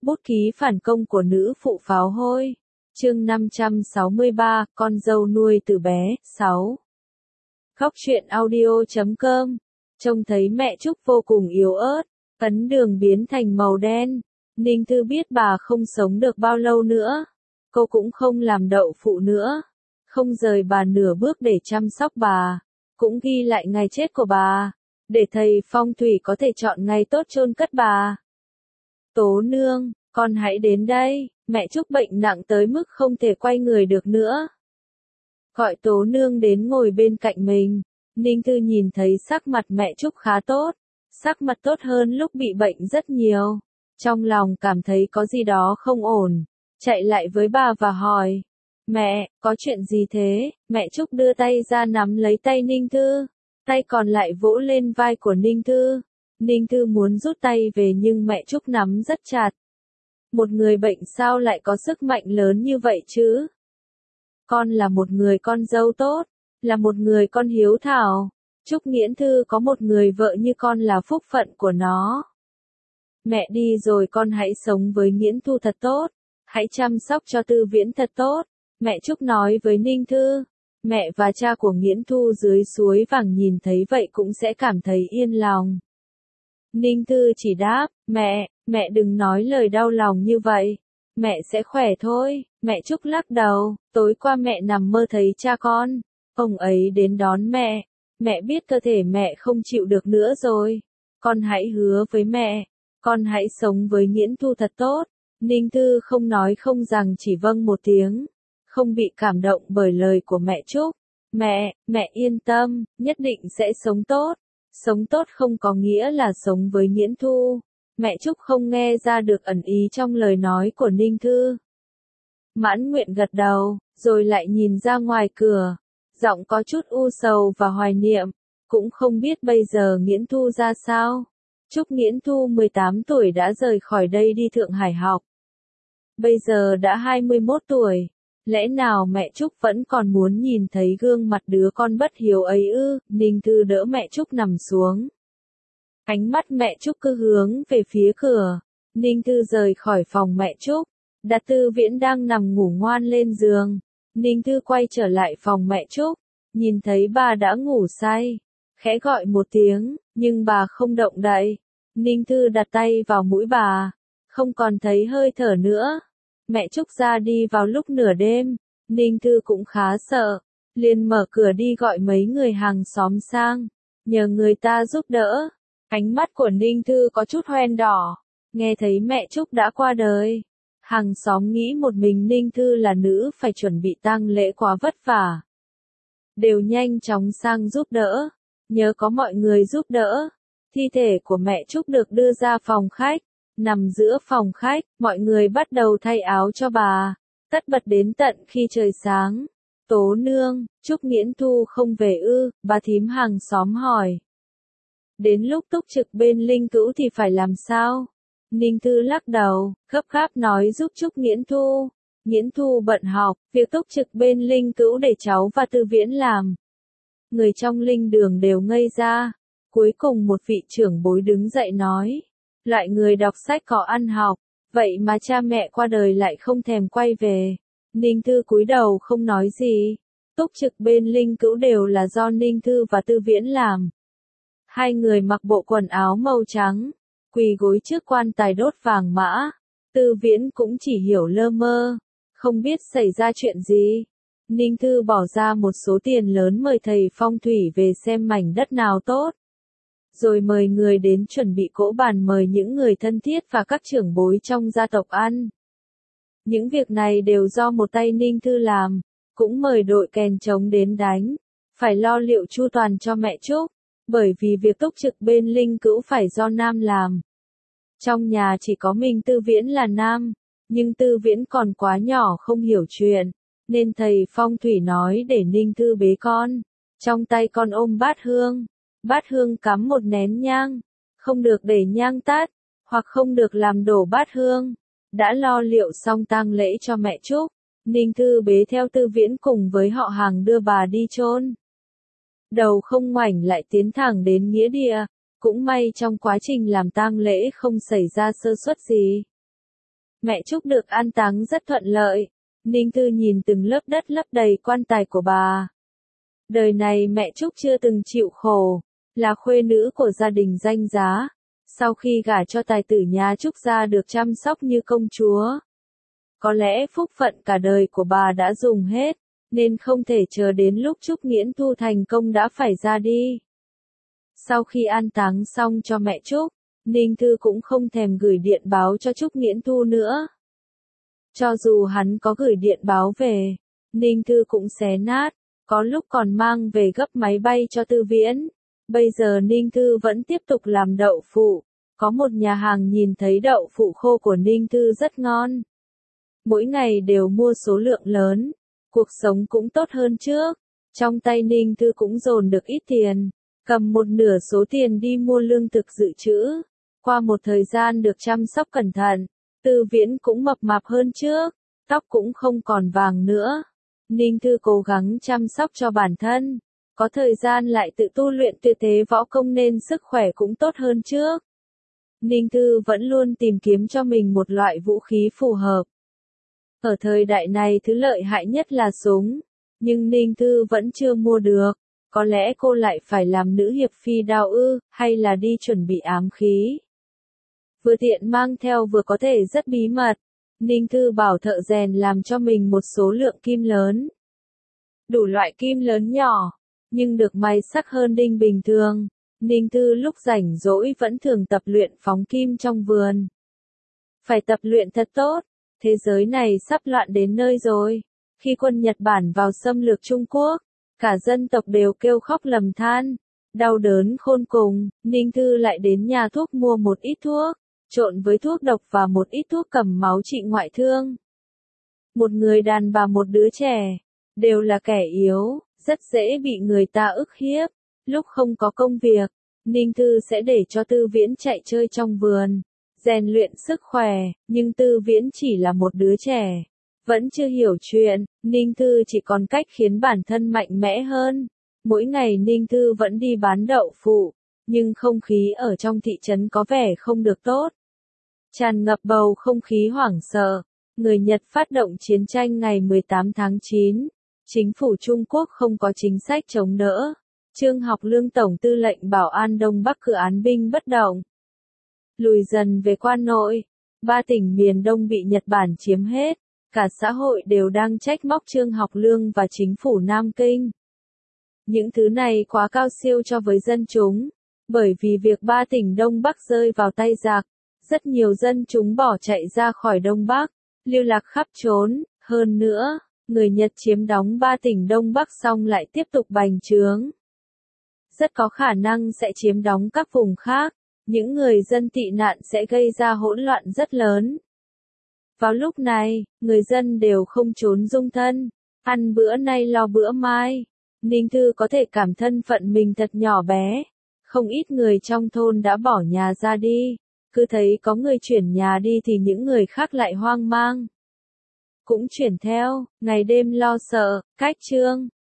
Bút ký phản công của nữ phụ pháo hôi. Chương 563, con dâu nuôi từ bé, 6. Khóc chuyện audio.com. Trông thấy mẹ Trúc vô cùng yếu ớt, ấn đường biến thành màu đen. Ninh Thư biết bà không sống được bao lâu nữa. Cô cũng không làm đậu phụ nữa. Không rời bà nửa bước để chăm sóc bà. Cũng ghi lại ngày chết của bà. Để thầy phong thủy có thể chọn ngày tốt chôn cất bà. Tố nương, con hãy đến đây, mẹ Trúc bệnh nặng tới mức không thể quay người được nữa. Gọi Tố nương đến ngồi bên cạnh mình. Ninh Thư nhìn thấy sắc mặt mẹ Trúc khá tốt. Sắc mặt tốt hơn lúc bị bệnh rất nhiều. Trong lòng cảm thấy có gì đó không ổn. Chạy lại với bà và hỏi. Mẹ, có chuyện gì thế? Mẹ Trúc đưa tay ra nắm lấy tay Ninh Thư. Tay còn lại vỗ lên vai của Ninh Thư. Ninh Thư muốn rút tay về nhưng mẹ Trúc nắm rất chặt. Một người bệnh sao lại có sức mạnh lớn như vậy chứ? Con là một người con dâu tốt, là một người con hiếu thảo. Trúc Nghiễn Thư có một người vợ như con là phúc phận của nó. Mẹ đi rồi con hãy sống với Nghiễn Thu thật tốt, hãy chăm sóc cho Tư Viễn thật tốt. Mẹ Trúc nói với Ninh Thư. Mẹ và cha của Nghiễn Thu dưới suối vàng nhìn thấy vậy cũng sẽ cảm thấy yên lòng. Ninh Thư chỉ đáp, mẹ đừng nói lời đau lòng như vậy. Mẹ sẽ khỏe thôi. Mẹ Trúc lắc đầu, tối qua mẹ nằm mơ thấy cha con. Ông ấy đến đón mẹ. Mẹ biết cơ thể mẹ không chịu được nữa rồi. Con hãy hứa với mẹ. Con hãy sống với Nghiễn Thu thật tốt. Ninh Thư không nói không rằng chỉ vâng một tiếng. Không bị cảm động bởi lời của mẹ Trúc. Mẹ yên tâm, nhất định sẽ sống tốt. Sống tốt không có nghĩa là sống với Nghiễn Thu. Mẹ Trúc không nghe ra được ẩn ý trong lời nói của Ninh Thư. Mãn nguyện gật đầu, rồi lại nhìn ra ngoài cửa. Giọng có chút u sầu và hoài niệm. Cũng không biết bây giờ Nghiễn Thu ra sao. Trúc Nghiễn Thu 18 tuổi đã rời khỏi đây đi Thượng Hải học. Bây giờ đã 21 tuổi. Lẽ nào mẹ Trúc vẫn còn muốn nhìn thấy gương mặt đứa con bất hiếu ấy ư? Ninh Thư đỡ mẹ Trúc nằm xuống. Ánh mắt mẹ Trúc cứ hướng về phía cửa. Ninh Thư rời khỏi phòng mẹ Trúc. Đặt Tư Viễn đang nằm ngủ ngoan lên giường. Ninh Thư quay trở lại phòng mẹ Trúc. Nhìn thấy bà đã ngủ say. Khẽ gọi một tiếng, nhưng bà không động đậy. Ninh Thư đặt tay vào mũi bà. Không còn thấy hơi thở nữa. Mẹ Trúc ra đi vào lúc nửa đêm. Ninh Thư cũng khá sợ. Liền mở cửa đi gọi mấy người hàng xóm sang. Nhờ người ta giúp đỡ. Ánh mắt của Ninh Thư có chút hoen đỏ. Nghe thấy mẹ Trúc đã qua đời. Hàng xóm nghĩ một mình Ninh Thư là nữ phải chuẩn bị tang lễ quá vất vả. Đều nhanh chóng sang giúp đỡ. Nhớ có mọi người giúp đỡ. Thi thể của mẹ Trúc được đưa ra phòng khách. Nằm giữa phòng khách, mọi người bắt đầu thay áo cho bà. Tất bật đến tận khi trời sáng. Tố nương, Trúc Nghiễn Thu không về ư? Bà thím hàng xóm hỏi. Đến lúc túc trực bên Linh Cữu thì phải làm sao? Ninh Thư lắc đầu, gấp gáp nói giúp Trúc Nghiễn Thu. Nghiễn Thu bận học, việc túc trực bên Linh Cữu để cháu và Tư Viễn làm. Người trong Linh Đường đều ngây ra. Cuối cùng một vị trưởng bối đứng dậy nói. Loại người đọc sách có ăn học, vậy mà cha mẹ qua đời lại không thèm quay về. Ninh Thư cúi đầu không nói gì. Túc trực bên Linh Cữu đều là do Ninh Thư và Tư Viễn làm. Hai người mặc bộ quần áo màu trắng, quỳ gối trước quan tài đốt vàng mã. Tư Viễn cũng chỉ hiểu lơ mơ, không biết xảy ra chuyện gì. Ninh Thư bỏ ra một số tiền lớn mời thầy phong thủy về xem mảnh đất nào tốt. Rồi mời người đến chuẩn bị cỗ bàn, mời những người thân thiết và các trưởng bối trong gia tộc ăn. Những việc này đều do một tay Ninh Thư làm, cũng mời đội kèn trống đến đánh. Phải lo liệu chu toàn cho mẹ Trúc, bởi vì việc túc trực bên Linh Cữu phải do nam làm. Trong nhà chỉ có mình Tư Viễn là nam, nhưng Tư Viễn còn quá nhỏ không hiểu chuyện, nên thầy phong thủy nói để Ninh Thư bế con. Trong tay con ôm bát hương. Bát hương cắm một nén nhang, không được để nhang tắt, hoặc không được làm đổ bát hương. Đã lo liệu xong tang lễ cho mẹ Trúc, Ninh Thư bế theo Tư Viễn cùng với họ hàng đưa bà đi chôn. Đầu không ngoảnh lại tiến thẳng đến nghĩa địa, cũng may trong quá trình làm tang lễ không xảy ra sơ suất gì. Mẹ Trúc được an táng rất thuận lợi. Ninh Thư nhìn từng lớp đất lấp đầy quan tài của bà. Đời này mẹ Trúc chưa từng chịu khổ, là khuê nữ của gia đình danh giá. Sau khi gả cho tài tử nhà Trúc gia được chăm sóc như công chúa. Có lẽ phúc phận cả đời của bà đã dùng hết, nên không thể chờ đến lúc Trúc Nghiễn Thu thành công đã phải ra đi. Sau khi an táng xong cho mẹ Trúc, Ninh Thư cũng không thèm gửi điện báo cho Trúc Nghiễn Thu nữa. Cho dù hắn có gửi điện báo về, Ninh Thư cũng xé nát, có lúc còn mang về gấp máy bay cho Tư Viễn. Bây giờ Ninh Thư vẫn tiếp tục làm đậu phụ. Có một nhà hàng nhìn thấy đậu phụ khô của Ninh Thư rất ngon. Mỗi ngày đều mua số lượng lớn, cuộc sống cũng tốt hơn trước. Trong tay Ninh Thư cũng dồn được ít tiền, cầm một nửa số tiền đi mua lương thực dự trữ. Qua một thời gian được chăm sóc cẩn thận, Tư Viễn cũng mập mạp hơn trước, tóc cũng không còn vàng nữa. Ninh Thư cố gắng chăm sóc cho bản thân, có thời gian lại tự tu luyện tuyệt thế võ công nên sức khỏe cũng tốt hơn trước. Ninh Thư vẫn luôn tìm kiếm cho mình một loại vũ khí phù hợp. Ở thời đại này thứ lợi hại nhất là súng, nhưng Ninh Thư vẫn chưa mua được. Có lẽ cô lại phải làm nữ hiệp phi đao ư, hay là đi chuẩn bị ám khí. Vừa tiện mang theo vừa có thể rất bí mật. Ninh Thư bảo thợ rèn làm cho mình một số lượng kim lớn. Đủ loại kim lớn nhỏ, nhưng được may sắc hơn đinh bình thường. Ninh Thư lúc rảnh rỗi vẫn thường tập luyện phóng kim trong vườn. Phải tập luyện thật tốt, thế giới này sắp loạn đến nơi rồi. Khi quân Nhật Bản vào xâm lược Trung Quốc, cả dân tộc đều kêu khóc lầm than, đau đớn khôn cùng. Ninh Thư lại đến nhà thuốc mua một ít thuốc, trộn với thuốc độc và một ít thuốc cầm máu trị ngoại thương. Một người đàn bà một đứa trẻ, đều là kẻ yếu, rất dễ bị người ta ức hiếp. Lúc không có công việc, Ninh Thư sẽ để cho Tư Viễn chạy chơi trong vườn, rèn luyện sức khỏe, nhưng Tư Viễn chỉ là một đứa trẻ, vẫn chưa hiểu chuyện. Ninh Thư chỉ còn cách khiến bản thân mạnh mẽ hơn. Mỗi ngày Ninh Thư vẫn đi bán đậu phụ, nhưng không khí ở trong thị trấn có vẻ không được tốt. Tràn ngập bầu không khí hoảng sợ. Người Nhật phát động chiến tranh ngày 18 tháng 9. Chính phủ Trung Quốc không có chính sách chống đỡ. Trương Học Lương Tổng tư lệnh Bảo an Đông Bắc cử án binh bất động. Lùi dần về quan nội. 3 tỉnh miền Đông bị Nhật Bản chiếm hết. Cả xã hội đều đang trách móc Trương Học Lương và chính phủ Nam Kinh. Những thứ này quá cao siêu cho với dân chúng. Bởi vì việc 3 tỉnh Đông Bắc rơi vào tay giặc, rất nhiều dân chúng bỏ chạy ra khỏi Đông Bắc, lưu lạc khắp trốn. Hơn nữa, người Nhật chiếm đóng 3 tỉnh Đông Bắc xong lại tiếp tục bành trướng. Rất có khả năng sẽ chiếm đóng các vùng khác. Những người dân tị nạn sẽ gây ra hỗn loạn rất lớn. Vào lúc này, người dân đều không trốn dung thân, ăn bữa nay lo bữa mai. Ninh Thư có thể cảm thân phận mình thật nhỏ bé. Không ít người trong thôn đã bỏ nhà ra đi. Cứ thấy có người chuyển nhà đi thì những người khác lại hoang mang. Cũng chuyển theo, ngày đêm lo sợ. Cách chương